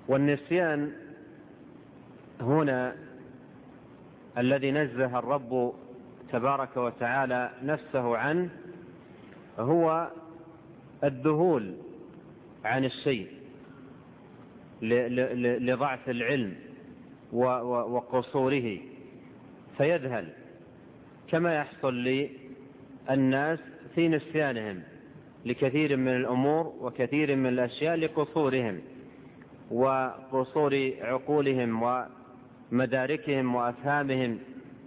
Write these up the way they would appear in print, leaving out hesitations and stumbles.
والنسيان هنا الذي نزه الرب تبارك وتعالى نفسه عنه هو الذهول عن الشيء لضعف العلم وقصوره، فيذهل كما يحصل للناس في نسيانهم لكثير من الأمور وكثير من الأشياء لقصورهم وقصور عقولهم ومداركهم وأفهامهم.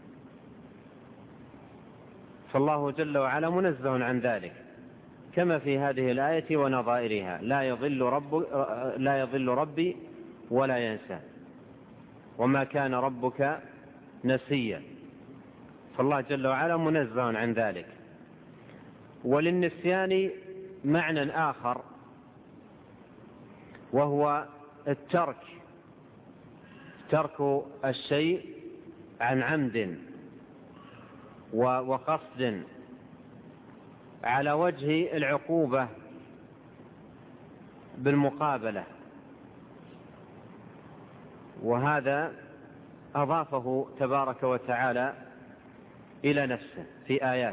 فالله جل وعلا منزه عن ذلك كما في هذه الآية ونظائرها: لا يضل ربي ولا ينسى وما كان ربك نسيا. فالله جل وعلا منزه عن ذلك. وللنسيان معنى آخر وهو ترك الشيء عن عمد وقصد على وجه العقوبة بالمقابلة، وهذا أضافه تبارك وتعالى إلى نفسه في آيات: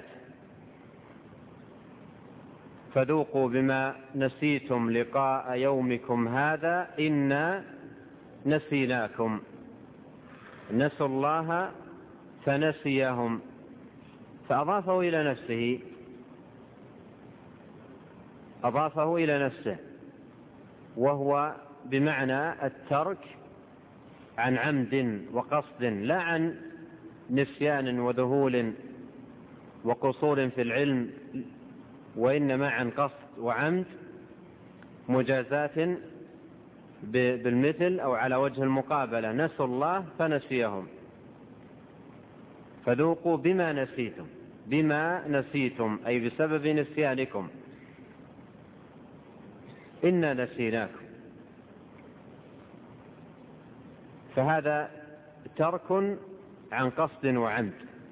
فذوقوا بما نسيتم لقاء يومكم هذا إنا نسيناكم نسوا الله فنسيهم. فأضافه إلى نفسه وهو بمعنى الترك عن عمد وقصد، لا عن نسيان وذهول وقصور في العلم، وإنما عن قصد وعمد مجازات بالمثل أو على وجه المقابلة: نسوا الله فنسيهم. فذوقوا بما نسيتم أي بسبب نسيانكم إنا نسيناكم. فهذا ترك عن قصد وعمد،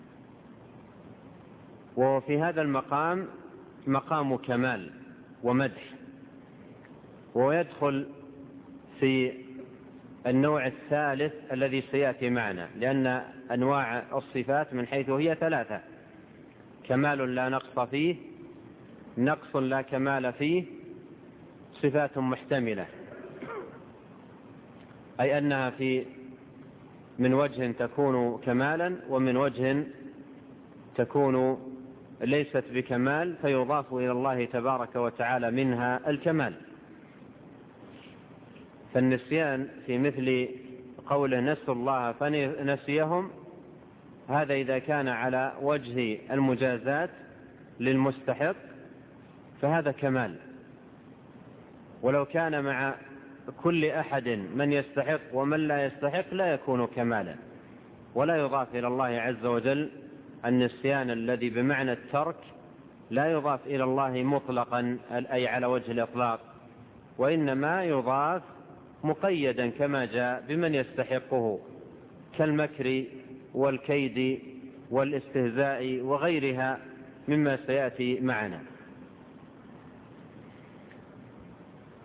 وفي هذا المقام مقام كمال ومدح، ويدخل في النوع الثالث الذي سيأتي معنا، لأن أنواع الصفات من حيث هي ثلاثة: كمال لا نقص فيه، نقص لا كمال فيه، صفات محتملة، أي أنها من وجه تكون كمالا ومن وجه تكون ليست بكمال، فيضاف إلى الله تبارك وتعالى منها الكمال. فالنسيان في مثل قوله نسوا الله فنسيهم، هذا إذا كان على وجه المجازات للمستحق فهذا كمال، ولو كان مع كل أحد من يستحق ومن لا يستحق لا يكون كمالا. ولا يضاف إلى الله عز وجل النسيان الذي بمعنى الترك، لا يضاف إلى الله مطلقا أي على وجه الإطلاق، وإنما يضاف مقيدا كما جاء بمن يستحقه كالمكر والكيد والاستهزاء وغيرها مما سيأتي معنا.